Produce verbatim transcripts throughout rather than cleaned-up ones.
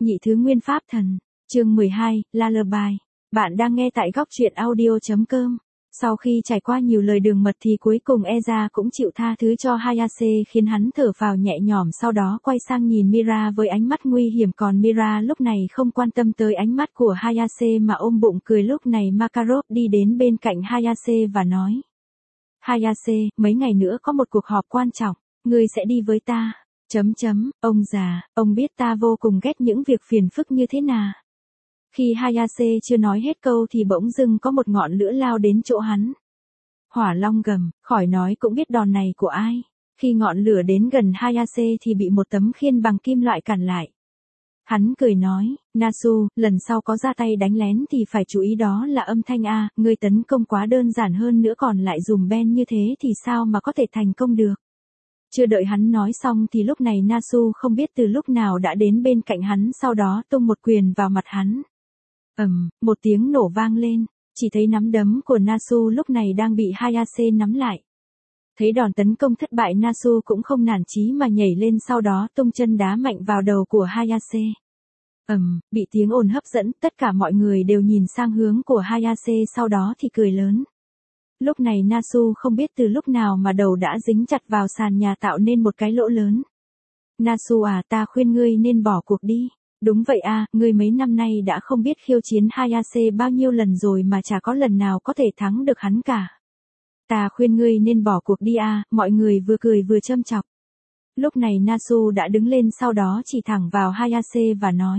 Nhị thứ nguyên pháp thần, chương mười hai, Lullaby. Bạn đang nghe tại góc truyện audio chấm com. Sau khi trải qua nhiều lời đường mật thì cuối cùng Eza cũng chịu tha thứ cho Hayase, khiến hắn thở phào nhẹ nhõm, sau đó quay sang nhìn Mira với ánh mắt nguy hiểm, còn Mira lúc này không quan tâm tới ánh mắt của Hayase mà ôm bụng cười. Lúc này Makarov đi đến bên cạnh Hayase và nói: Hayase, mấy ngày nữa có một cuộc họp quan trọng, ngươi sẽ đi với ta. Chấm chấm, ông già, ông biết ta vô cùng ghét những việc phiền phức như thế nào. Khi Hayase chưa nói hết câu thì bỗng dưng có một ngọn lửa lao đến chỗ hắn. Hỏa long gầm, khỏi nói cũng biết đòn này của ai. Khi ngọn lửa đến gần Hayase thì bị một tấm khiên bằng kim loại cản lại. Hắn cười nói: Nasu, lần sau có ra tay đánh lén thì phải chú ý, đó là âm thanh a, ngươi tấn công quá đơn giản, hơn nữa còn lại dùng Ben như thế thì sao mà có thể thành công được. Chưa đợi hắn nói xong thì lúc này Nasu không biết từ lúc nào đã đến bên cạnh hắn, sau đó tung một quyền vào mặt hắn. Ầm, um, một tiếng nổ vang lên, chỉ thấy nắm đấm của Nasu lúc này đang bị Hayase nắm lại. Thấy đòn tấn công thất bại, Nasu cũng không nản chí mà nhảy lên, sau đó tung chân đá mạnh vào đầu của Hayase. Ầm, um, bị tiếng ồn hấp dẫn, tất cả mọi người đều nhìn sang hướng của Hayase, sau đó thì cười lớn. Lúc này Nasu không biết từ lúc nào mà đầu đã dính chặt vào sàn nhà tạo nên một cái lỗ lớn. Nasu à, ta khuyên ngươi nên bỏ cuộc đi. Đúng vậy à, ngươi mấy năm nay đã không biết khiêu chiến Hayase bao nhiêu lần rồi mà chả có lần nào có thể thắng được hắn cả. Ta khuyên ngươi nên bỏ cuộc đi à, mọi người vừa cười vừa châm chọc. Lúc này Nasu đã đứng lên, sau đó chỉ thẳng vào Hayase và nói: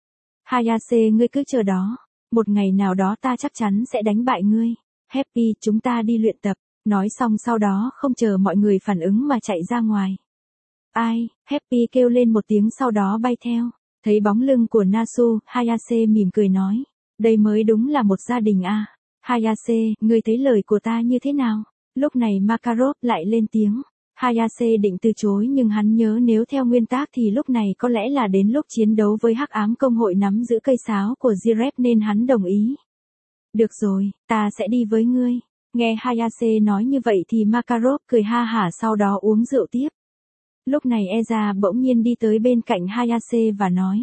Hayase, ngươi cứ chờ đó, một ngày nào đó ta chắc chắn sẽ đánh bại ngươi. Happy, chúng ta đi luyện tập. Nói xong sau đó không chờ mọi người phản ứng mà chạy ra ngoài. Ai? Happy kêu lên một tiếng sau đó bay theo. Thấy bóng lưng của Nasu, Hayase mỉm cười nói: đây mới đúng là một gia đình à. Hayase, ngươi thấy lời của ta như thế nào? Lúc này Makarov lại lên tiếng. Hayase định từ chối nhưng hắn nhớ nếu theo nguyên tắc thì lúc này có lẽ là đến lúc chiến đấu với Hắc Ám Công hội nắm giữ cây sáo của Jirep nên hắn đồng ý. Được rồi, ta sẽ đi với ngươi. Nghe Hayase nói như vậy thì Makarov cười ha hả, sau đó uống rượu tiếp. Lúc này Eza bỗng nhiên đi tới bên cạnh Hayase và nói: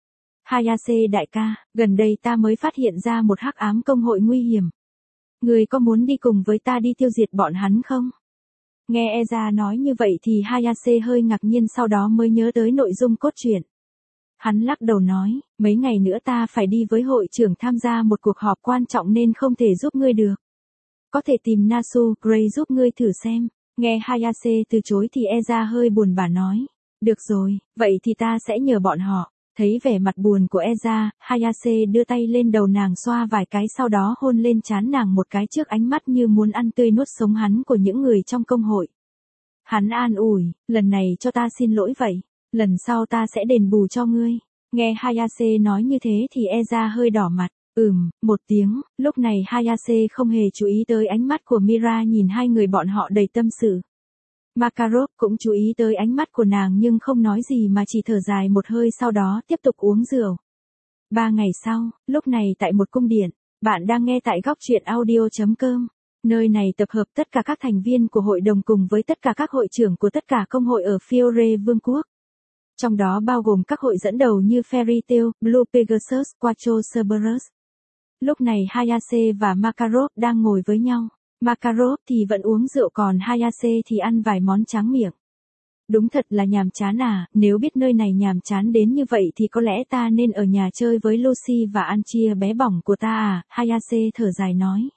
Hayase đại ca, gần đây ta mới phát hiện ra một Hắc Ám Công hội nguy hiểm. Ngươi có muốn đi cùng với ta đi tiêu diệt bọn hắn không? Nghe Eza nói như vậy thì Hayase hơi ngạc nhiên, sau đó mới nhớ tới nội dung cốt truyện. Hắn lắc đầu nói: mấy ngày nữa ta phải đi với hội trưởng tham gia một cuộc họp quan trọng nên không thể giúp ngươi được. Có thể tìm Nasu, Gray giúp ngươi thử xem. Nghe Hayase từ chối thì Eza hơi buồn bã nói: được rồi, vậy thì ta sẽ nhờ bọn họ. Thấy vẻ mặt buồn của Eza, Hayase đưa tay lên đầu nàng xoa vài cái, sau đó hôn lên trán nàng một cái trước ánh mắt như muốn ăn tươi nuốt sống hắn của những người trong công hội. Hắn an ủi: lần này cho ta xin lỗi vậy. Lần sau ta sẽ đền bù cho ngươi. Nghe Hayase nói như thế thì Eza hơi đỏ mặt. Ừm, một tiếng. Lúc này Hayase không hề chú ý tới ánh mắt của Mira nhìn hai người bọn họ đầy tâm sự. Makarov cũng chú ý tới ánh mắt của nàng nhưng không nói gì mà chỉ thở dài một hơi, sau đó tiếp tục uống rượu. Ba ngày sau, lúc này tại một cung điện, bạn đang nghe tại góc truyện audio chấm com. Nơi này tập hợp tất cả các thành viên của hội đồng cùng với tất cả các hội trưởng của tất cả công hội ở Fiore Vương quốc. Trong đó bao gồm các hội dẫn đầu như Fairy Tail, Blue Pegasus, Quattro Cerberus. Lúc này Hayase và Makarov đang ngồi với nhau. Makarov thì vẫn uống rượu, còn Hayase thì ăn vài món tráng miệng. Đúng thật là nhàm chán à, nếu biết nơi này nhàm chán đến như vậy thì có lẽ ta nên ở nhà chơi với Lucy và ăn chia bé bỏng của ta à, Hayase thở dài nói.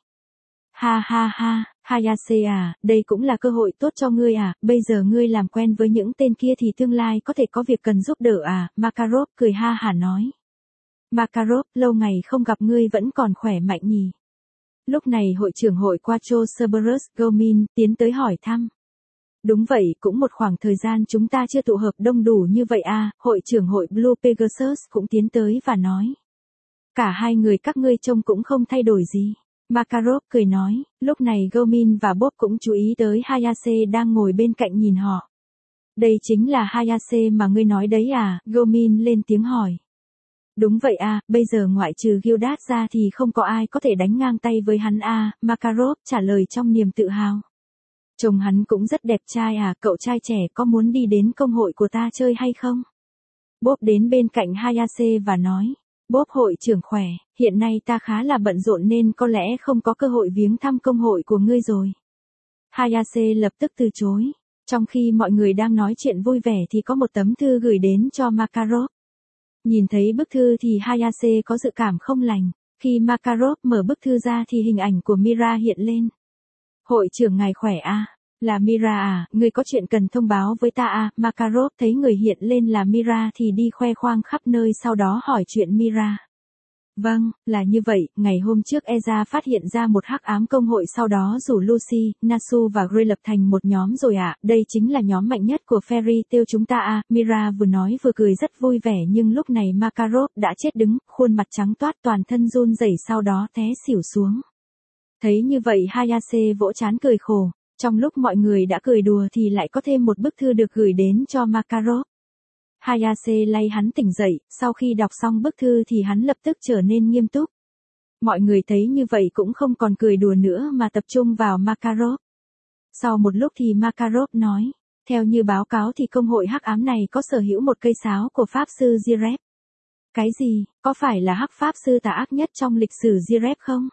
Ha ha ha, Hayase à, đây cũng là cơ hội tốt cho ngươi à, bây giờ ngươi làm quen với những tên kia thì tương lai có thể có việc cần giúp đỡ à, Makarov cười ha hả nói. Makarov, lâu ngày không gặp, ngươi vẫn còn khỏe mạnh nhỉ? Lúc này hội trưởng hội Quattro Cerberus, Gomin, tiến tới hỏi thăm. Đúng vậy, cũng một khoảng thời gian chúng ta chưa tụ hợp đông đủ như vậy à, hội trưởng hội Blue Pegasus cũng tiến tới và nói. Cả hai người các ngươi trông cũng không thay đổi gì. Makarov cười nói. Lúc này Gomin và Bob cũng chú ý tới Hayase đang ngồi bên cạnh nhìn họ. Đây chính là Hayase mà ngươi nói đấy à, Gomin lên tiếng hỏi. Đúng vậy à, bây giờ ngoại trừ Gildas ra thì không có ai có thể đánh ngang tay với hắn à, Makarov trả lời trong niềm tự hào. Chồng hắn cũng rất đẹp trai à, cậu trai trẻ có muốn đi đến công hội của ta chơi hay không? Bob đến bên cạnh Hayase và nói, Bob hội trưởng khỏe, hiện nay ta khá là bận rộn nên có lẽ không có cơ hội viếng thăm công hội của ngươi rồi. Hayase lập tức từ chối. Trong khi mọi người đang nói chuyện vui vẻ thì có một tấm thư gửi đến cho Makarov. Nhìn thấy bức thư thì Hayase có dự cảm không lành. Khi Makarov mở bức thư ra thì hình ảnh của Mira hiện lên. Hội trưởng ngài khỏe à? Là Mira à, người có chuyện cần thông báo với ta à? Makarov thấy người hiện lên là Mira thì đi khoe khoang khắp nơi, sau đó hỏi chuyện Mira. Vâng, là như vậy, ngày hôm trước Eza phát hiện ra một hắc ám công hội, sau đó rủ Lucy, Nasu và Gray lập thành một nhóm rồi ạ, à. Đây chính là nhóm mạnh nhất của Fairy Tail chúng ta à. Mira vừa nói vừa cười rất vui vẻ, nhưng lúc này Makarov đã chết đứng, khuôn mặt trắng toát, toàn thân run rẩy, sau đó té xỉu xuống. Thấy như vậy Hayase vỗ trán cười khổ, trong lúc mọi người đã cười đùa thì lại có thêm một bức thư được gửi đến cho Makarov. Hayase lay hắn tỉnh dậy, sau khi đọc xong bức thư thì hắn lập tức trở nên nghiêm túc. Mọi người thấy như vậy cũng không còn cười đùa nữa mà tập trung vào Makarov. Sau một lúc thì Makarov nói, theo như báo cáo thì công hội hắc ám này có sở hữu một cây sáo của Pháp sư Jirep. Cái gì, có phải là hắc Pháp sư tà ác nhất trong lịch sử Jirep không?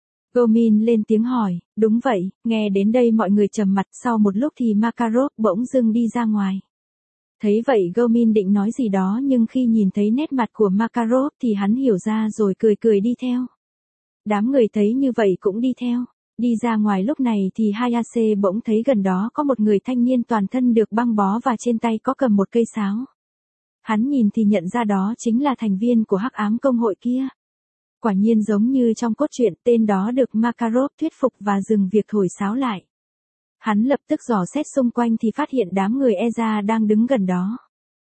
Gomin lên tiếng hỏi, đúng vậy, nghe đến đây mọi người trầm mặt, sau một lúc thì Makarov bỗng dưng đi ra ngoài. Thấy vậy Gomin định nói gì đó nhưng khi nhìn thấy nét mặt của Makarov thì hắn hiểu ra rồi cười cười đi theo. Đám người thấy như vậy cũng đi theo. Đi ra ngoài lúc này thì Hayase bỗng thấy gần đó có một người thanh niên toàn thân được băng bó và trên tay có cầm một cây sáo. Hắn nhìn thì nhận ra đó chính là thành viên của hắc ám công hội kia. Quả nhiên giống như trong cốt truyện, tên đó được Makarov thuyết phục và dừng việc thổi sáo lại. Hắn lập tức dò xét xung quanh thì phát hiện đám người Eza đang đứng gần đó.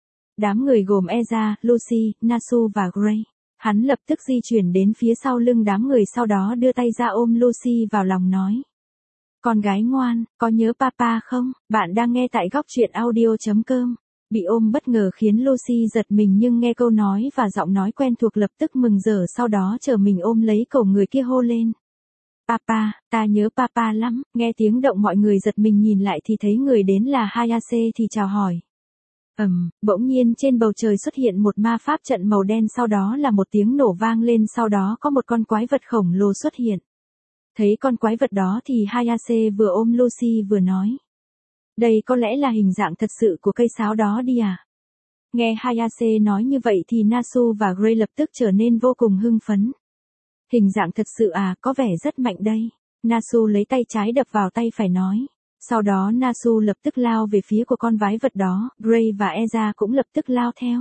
Đám người gồm Eza, Lucy, Nasu và Gray. Hắn lập tức di chuyển đến phía sau lưng đám người, sau đó đưa tay ra ôm Lucy vào lòng nói. Con gái ngoan, có nhớ papa không? Bạn đang nghe tại góc truyện audio chấm com. Bị ôm bất ngờ khiến Lucy giật mình nhưng nghe câu nói và giọng nói quen thuộc lập tức mừng rỡ, sau đó chờ mình ôm lấy cổ người kia hô lên. Papa, ta nhớ papa lắm. Nghe tiếng động mọi người giật mình nhìn lại thì thấy người đến là Hayase thì chào hỏi. Ầm, um, bỗng nhiên trên bầu trời xuất hiện một ma pháp trận màu đen, sau đó là một tiếng nổ vang lên, sau đó có một con quái vật khổng lồ xuất hiện. Thấy con quái vật đó thì Hayase vừa ôm Lucy vừa nói. Đây có lẽ là hình dạng thật sự của cây sáo đó đi à? Nghe Hayase nói như vậy thì Nasu và Gray lập tức trở nên vô cùng hưng phấn. Hình dạng thật sự à, có vẻ rất mạnh đây. Nasu lấy tay trái đập vào tay phải nói. Sau đó Nasu lập tức lao về phía của con vái vật đó, Gray và Eza cũng lập tức lao theo.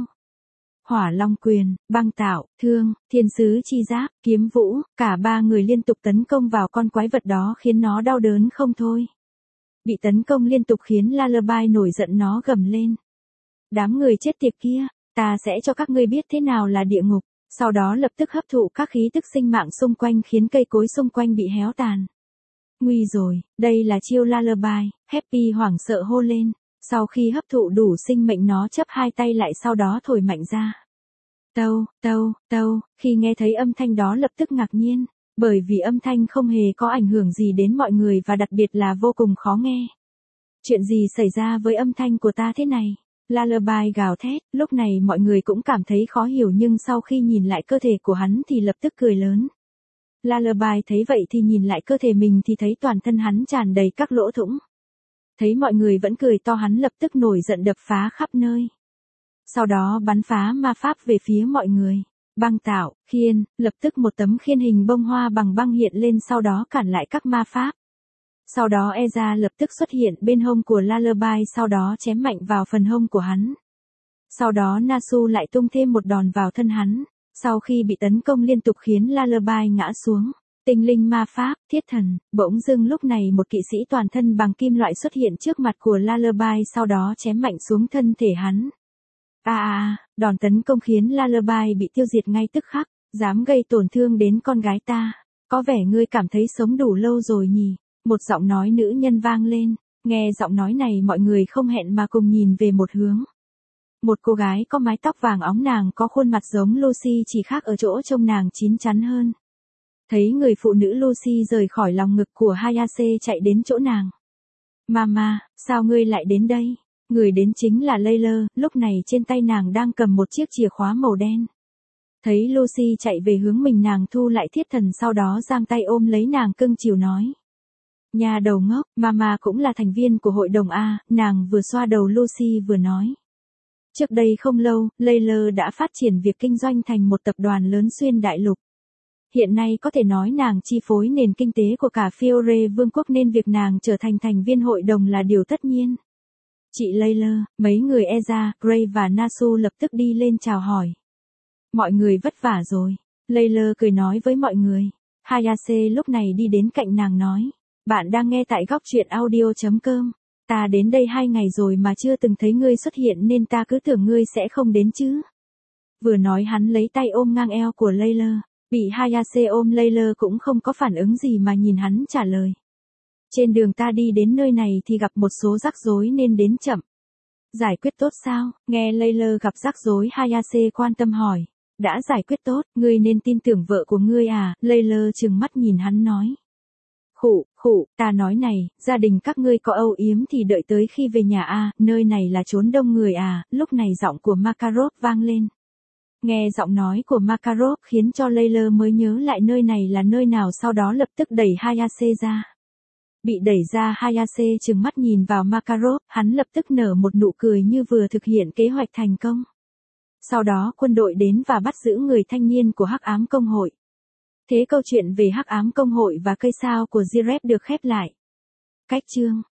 Hỏa long quyền, băng tạo, thương, thiên sứ chi giáp, kiếm vũ, cả ba người liên tục tấn công vào con quái vật đó khiến nó đau đớn không thôi. Bị tấn công liên tục khiến Lullaby nổi giận, nó gầm lên. Đám người chết tiệt kia, ta sẽ cho các ngươi biết thế nào là địa ngục. Sau đó lập tức hấp thụ các khí tức sinh mạng xung quanh khiến cây cối xung quanh bị héo tàn. Nguy rồi, đây là chiêu Lullaby, Happy hoảng sợ hô lên. Sau khi hấp thụ đủ sinh mệnh nó chắp hai tay lại, sau đó thổi mạnh ra. Tâu, tâu, tâu, khi nghe thấy âm thanh đó lập tức ngạc nhiên, bởi vì âm thanh không hề có ảnh hưởng gì đến mọi người và đặc biệt là vô cùng khó nghe. Chuyện gì xảy ra với âm thanh của ta thế này? Lullaby gào thét, lúc này mọi người cũng cảm thấy khó hiểu nhưng sau khi nhìn lại cơ thể của hắn thì lập tức cười lớn. Lullaby thấy vậy thì nhìn lại cơ thể mình thì thấy toàn thân hắn tràn đầy các lỗ thủng. Thấy mọi người vẫn cười to hắn lập tức nổi giận đập phá khắp nơi. Sau đó bắn phá ma pháp về phía mọi người. Băng tạo, khiên, lập tức một tấm khiên hình bông hoa bằng băng hiện lên, sau đó cản lại các ma pháp. Sau đó Eza lập tức xuất hiện bên hông của Lullaby, sau đó chém mạnh vào phần hông của hắn. Sau đó Nasu lại tung thêm một đòn vào thân hắn. Sau khi bị tấn công liên tục khiến Lullaby ngã xuống. Tinh linh ma pháp, thiết thần, bỗng dưng lúc này một kỵ sĩ toàn thân bằng kim loại xuất hiện trước mặt của Lullaby, sau đó chém mạnh xuống thân thể hắn. À à, đòn tấn công khiến Lullaby bị tiêu diệt ngay tức khắc, dám gây tổn thương đến con gái ta. Có vẻ ngươi cảm thấy sống đủ lâu rồi nhỉ? Một giọng nói nữ nhân vang lên, nghe giọng nói này mọi người không hẹn mà cùng nhìn về một hướng. Một cô gái có mái tóc vàng óng, nàng có khuôn mặt giống Lucy, chỉ khác ở chỗ trông nàng chín chắn hơn. Thấy người phụ nữ Lucy rời khỏi lòng ngực của Hayase chạy đến chỗ nàng. Mama, sao ngươi lại đến đây? Người đến chính là Layla, lúc này trên tay nàng đang cầm một chiếc chìa khóa màu đen. Thấy Lucy chạy về hướng mình, nàng thu lại thiết thần, sau đó giang tay ôm lấy nàng cưng chiều nói. Nhà đầu ngốc, Mama cũng là thành viên của hội đồng A, nàng vừa xoa đầu Lucy vừa nói. Trước đây không lâu, Layla đã phát triển việc kinh doanh thành một tập đoàn lớn xuyên đại lục. Hiện nay có thể nói nàng chi phối nền kinh tế của cả Fiore Vương quốc nên việc nàng trở thành thành viên hội đồng là điều tất nhiên. Chị Layla, mấy người Eza, Gray và Nasu lập tức đi lên chào hỏi. Mọi người vất vả rồi. Layla cười nói với mọi người. Hayase lúc này đi đến cạnh nàng nói. Bạn đang nghe tại góc truyện audio.com. Ta đến đây hai ngày rồi mà chưa từng thấy ngươi xuất hiện nên ta cứ tưởng ngươi sẽ không đến chứ. Vừa nói hắn lấy tay ôm ngang eo của Layla. Bị Hayase ôm, Layla cũng không có phản ứng gì mà nhìn hắn trả lời. Trên đường ta đi đến nơi này thì gặp một số rắc rối nên đến chậm. Giải quyết tốt sao? Nghe Layla gặp rắc rối, Hayase quan tâm hỏi. Đã giải quyết tốt, ngươi nên tin tưởng vợ của ngươi à? Layla trừng mắt nhìn hắn nói. Khụ, khụ, ta nói này, gia đình các ngươi có âu yếm thì đợi tới khi về nhà à, nơi này là chốn đông người à? Lúc này giọng của Makarov vang lên. Nghe giọng nói của Makarov khiến cho Layla mới nhớ lại nơi này là nơi nào, sau đó lập tức đẩy Hayase ra. Bị đẩy ra, Hayase trừng mắt nhìn vào Makarov, hắn lập tức nở một nụ cười như vừa thực hiện kế hoạch thành công. Sau đó quân đội đến và bắt giữ người thanh niên của Hắc Ám Công hội. Thế câu chuyện về Hắc Ám Công hội và cây sao của Jireh được khép lại. Cách chương